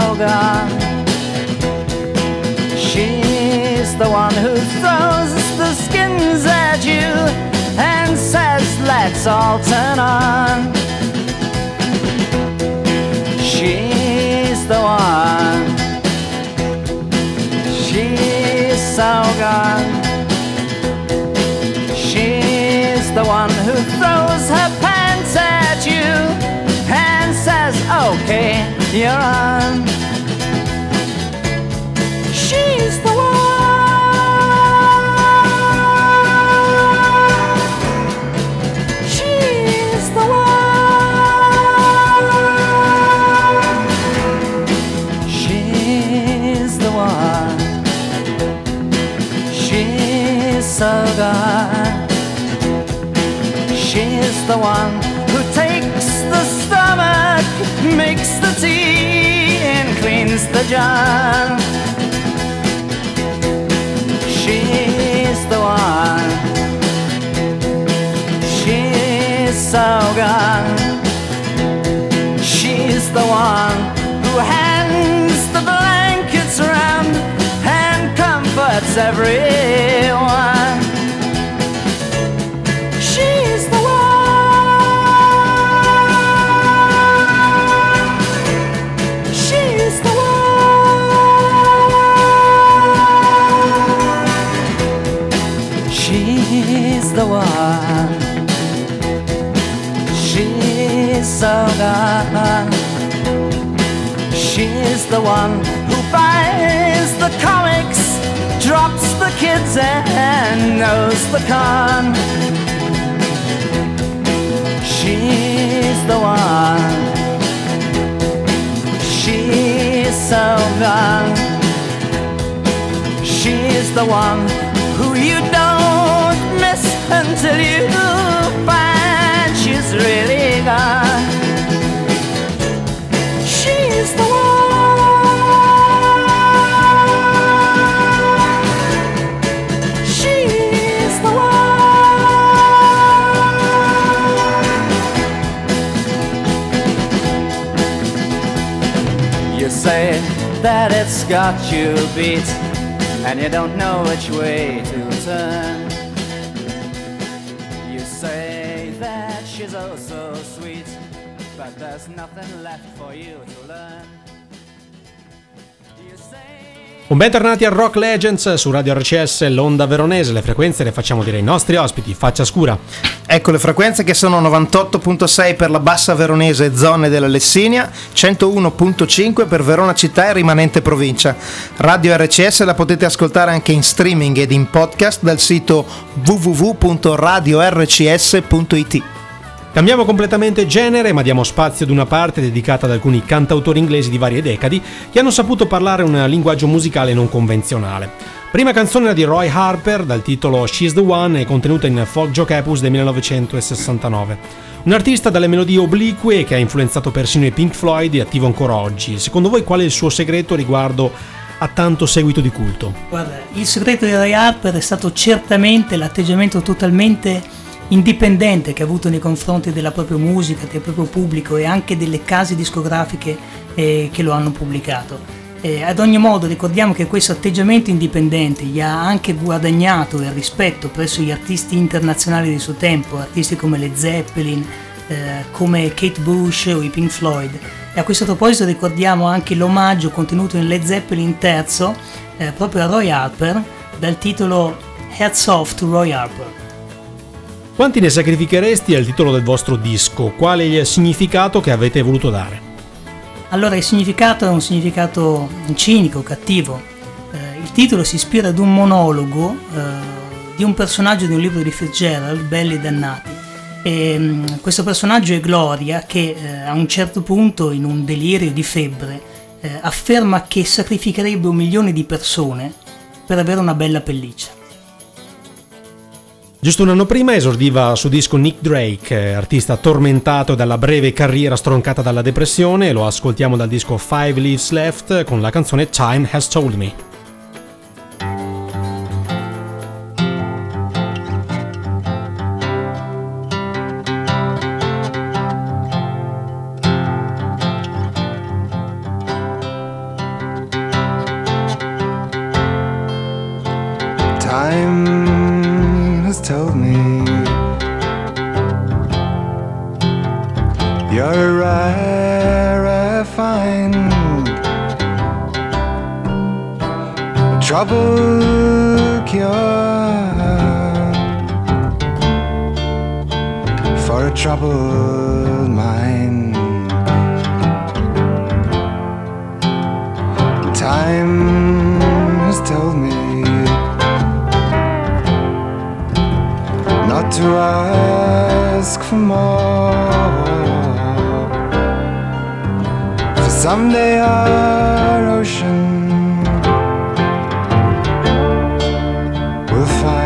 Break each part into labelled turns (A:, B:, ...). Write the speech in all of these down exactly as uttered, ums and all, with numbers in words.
A: so gone. She's the one who throws the skins at you and says, let's all turn on. She's the one. She's so gone. She's the one who throws her pants at you and says, okay, you're on. She's the one. She's the one. She's the one. She's so gone. She's the one who takes the stomach, makes the tea, and cleans the jar. She's the one. She's so gone. She's the one who hands the blankets around and comforts everyone. She's the one. She's the one. She's the one. She's so gone. She's the one who buys the comics, drops the kids and knows the con. She's the one. She's so gone. She's the one who you don't miss until you find she's really gone. She's the one. She's the one. You say that it's got you beat and you don't know which way to turn. You say that she's oh so sweet, but there's nothing left for you to learn. You say...
B: Un bentornati a Rock Legends su Radio R C S, l'onda veronese. Le frequenze le facciamo dire ai nostri ospiti, faccia scura.
C: Ecco le frequenze che sono novantotto virgola sei per la bassa veronese e zone della Lessinia, centouno virgola cinque per Verona città e rimanente provincia. Radio R C S la potete ascoltare anche in streaming ed in podcast dal sito w w w punto radio r c s punto i t.
B: Cambiamo completamente genere, ma diamo spazio ad una parte dedicata ad alcuni cantautori inglesi di varie decadi che hanno saputo parlare un linguaggio musicale non convenzionale. Prima canzone era di Roy Harper dal titolo She's the One e contenuta in Folk Joke Epus del millenovecentosessantanove. Un artista dalle melodie oblique che ha influenzato persino i Pink Floyd e attivo ancora oggi. Secondo voi qual è il suo segreto riguardo a tanto seguito di culto?
D: Guarda, il segreto di Roy Harper è stato certamente l'atteggiamento totalmente indipendente che ha avuto nei confronti della propria musica, del proprio pubblico e anche delle case discografiche eh, che lo hanno pubblicato. Eh, ad ogni modo ricordiamo che questo atteggiamento indipendente gli ha anche guadagnato il rispetto presso gli artisti internazionali del suo tempo, artisti come Led Zeppelin, eh, come Kate Bush o i Pink Floyd. E a questo proposito ricordiamo anche l'omaggio contenuto in Led Zeppelin terzo eh, proprio a Roy Harper dal titolo Hats Off to Roy Harper.
B: Quanti ne sacrificheresti al titolo del vostro disco? Qual è il significato che avete voluto dare?
D: Allora, il significato è un significato cinico, cattivo. Eh, il titolo si ispira ad un monologo eh, di un personaggio di un libro di Fitzgerald, Belli e Dannati. E, mh, questo personaggio è Gloria che eh, a un certo punto, in un delirio di febbre, eh, afferma che sacrificherebbe un milione di persone per avere una bella pelliccia.
B: Giusto un anno prima esordiva su disco Nick Drake, artista tormentato dalla breve carriera stroncata dalla depressione. Lo ascoltiamo dal disco Five Leaves Left con la canzone Time Has Told Me.
E: Time has told me you're a rare, rare find, a trouble cure for a troubled mind. Time has told me not to ask for more, for someday our ocean will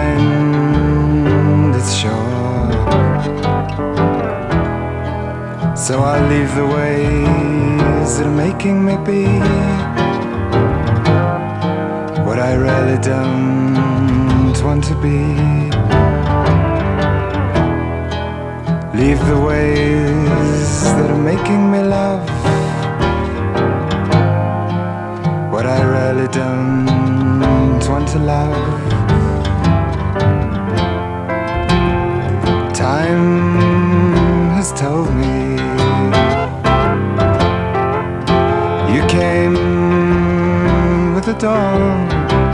E: find its shore. So I'll leave the ways that are making me be what I really don't want to be. Leave the ways that are making me love what I really don't want to love. Time has told me you came with the dawn,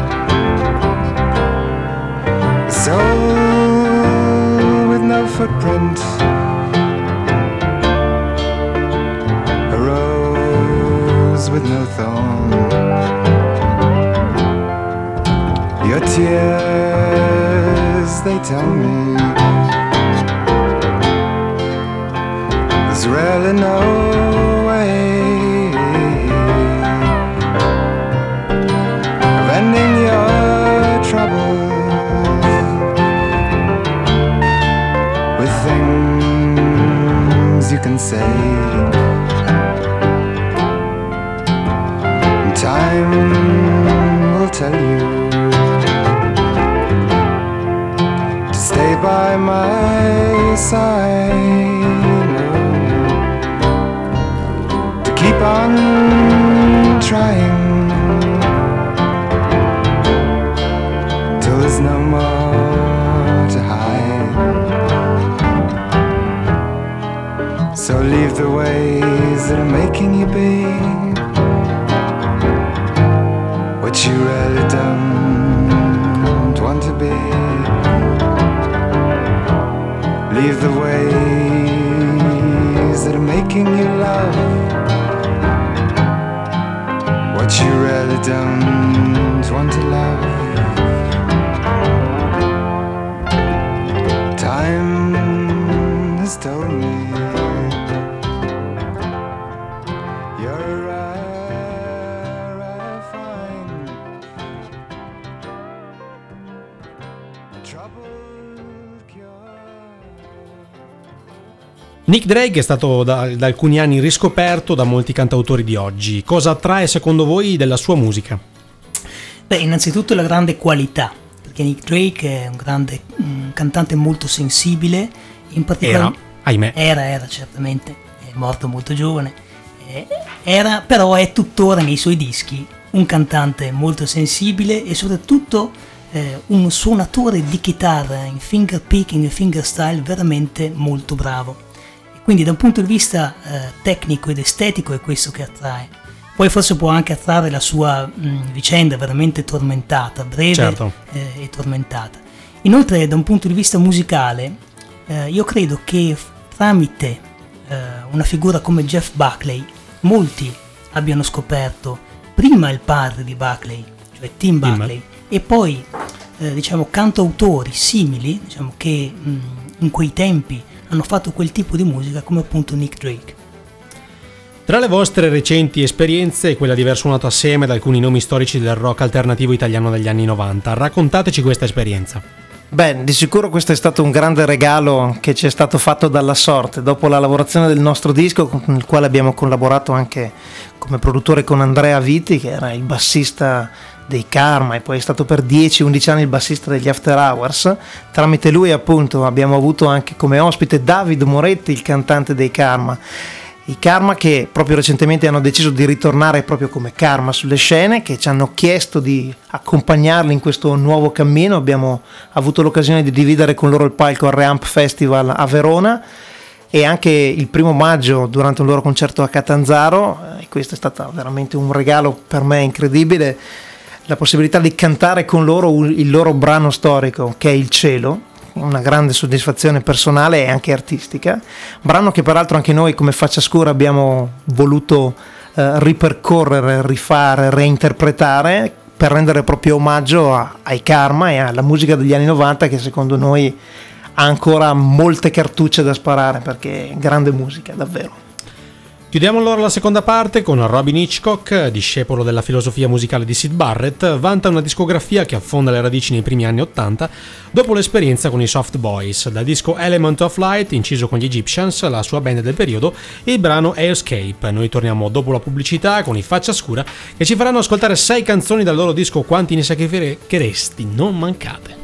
E: a soul with no footprint, a rose with no thorn. Your tears, they tell me there's really no way of ending your troubles with things you can say. And time will tell you to stay by my side, keep on trying till there's no more to hide. So leave the ways that are making you be what you really don't want to be. Leave the ways that are making you love what you really don't want to love. Time has told me you're a rare, rare find, trouble cure.
B: Nick Drake è stato da, da alcuni anni riscoperto da molti cantautori di oggi. Cosa attrae secondo voi della sua musica?
D: Beh, innanzitutto la grande qualità, perché Nick Drake è un grande un cantante molto sensibile, in particolare
B: Era, ahimè.
D: Era, era certamente, è morto molto giovane, eh, era, però è tuttora nei suoi dischi un cantante molto sensibile e soprattutto eh, un suonatore di chitarra in finger picking e fingerstyle veramente molto bravo. Quindi da un punto di vista eh, tecnico ed estetico è questo che attrae. Poi forse può anche attrarre la sua mh, vicenda veramente tormentata, breve
B: certo.
D: eh, e tormentata. Inoltre da un punto di vista musicale eh, io credo che tramite eh, una figura come Jeff Buckley molti abbiano scoperto prima il padre di Buckley, cioè Tim Buckley, e poi eh, diciamo cantautori simili, diciamo che mh, in quei tempi hanno fatto quel tipo di musica come appunto Nick Drake.
B: Tra le vostre recenti esperienze, quella di aver suonato assieme ad alcuni nomi storici del rock alternativo italiano degli anni novanta, raccontateci questa esperienza.
C: Beh, di sicuro questo è stato un grande regalo che ci è stato fatto dalla sorte, dopo la lavorazione del nostro disco con il quale abbiamo collaborato anche come produttore con Andrea Viti, che era il bassista dei Karma e poi è stato per dieci undici anni il bassista degli After Hours. Tramite lui appunto abbiamo avuto anche come ospite David Moretti, il cantante dei Karma, I Karma, che proprio recentemente hanno deciso di ritornare proprio come Karma sulle scene, che ci hanno chiesto di accompagnarli in questo nuovo cammino. Abbiamo avuto l'occasione di dividere con loro il palco al Reamp Festival a Verona e anche il primo maggio durante un loro concerto a Catanzaro, e questo è stato veramente un regalo per me incredibile, la possibilità di cantare con loro il loro brano storico, che è Il Cielo, una grande soddisfazione personale e anche artistica, brano che peraltro anche noi come Faccia Scura abbiamo voluto eh, ripercorrere, rifare, reinterpretare per rendere proprio omaggio a, ai Karma e alla musica degli anni novanta, che secondo noi ha ancora molte cartucce da sparare, perché è grande musica davvero.
B: Chiudiamo allora la seconda parte con Robin Hitchcock, discepolo della filosofia musicale di Syd Barrett. Vanta una discografia che affonda le radici nei primi anni ottanta dopo l'esperienza con i Soft Boys. Dal disco Element of Light, inciso con gli Egyptians, la sua band del periodo, e il brano Airscape. Noi torniamo dopo la pubblicità con i Faccia Scura, che ci faranno ascoltare sei canzoni dal loro disco Quanti ne sacrificheresti, non mancate.